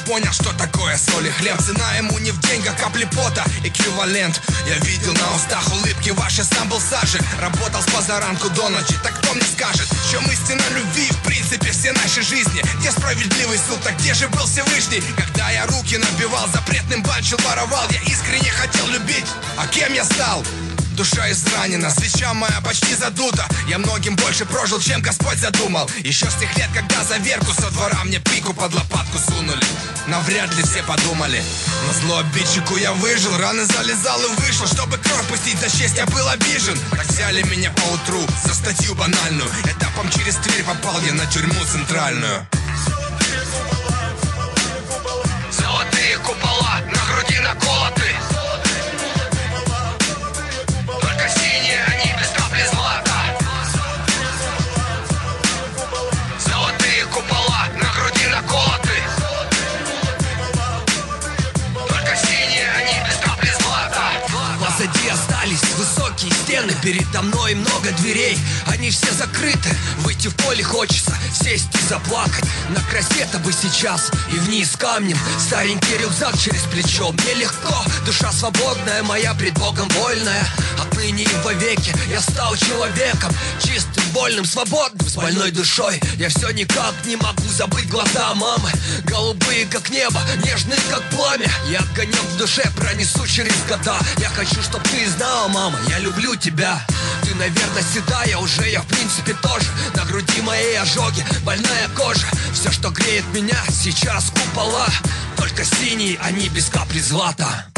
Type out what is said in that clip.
понял, что такое соль и хлеб. Цена ему не в деньгах, капли пота, эквивалент. Я видел на устах улыбки ваши, сам был сажи. Работал с позаранку до ночи, так кто мне скажет, в чем истина любви, в принципе, все нашей жизни? Где справедливый суд, так где же был Всевышний? Когда я руки набивал, запретным банчил, воровал, я искренне хотел любить. А кем я стал? Душа изранена, свеча моя почти задута. Я многим больше прожил, чем Господь задумал. Еще с тех лет, когда за верку со двора мне пику под лопатку сунули. Навряд ли все подумали. На зло обидчику я выжил, раны залезал и вышел. Чтобы кровь пустить за честь, я был обижен. Так взяли меня поутру за статью банальную. Этапом через Тверь попал я на тюрьму центральную. Золотые купола на груди наколоты. Позади остались высокие стены, передо мной много дверей, они все закрыты. Выйти в поле хочется, сесть и заплакать. На красе-то бы сейчас и вниз камнем. Старенький рюкзак через плечо, мне легко. Душа свободная, моя пред Богом вольная. Отныне и вовеки я стал человеком, чистым, вольным, свободным, с больной душой. Я все никак не могу забыть глаза мамы, голубые как небо, нежные как пламя. Я огонек в душе пронесу через года. Я хочу, чтоб ты знала, мама, я люблю тебя. Ты, наверное, седая уже, я в принципе тоже. На груди моей ожоги, больная кожа. Все, что греет меня, сейчас купола. Только синие, они без капли злата.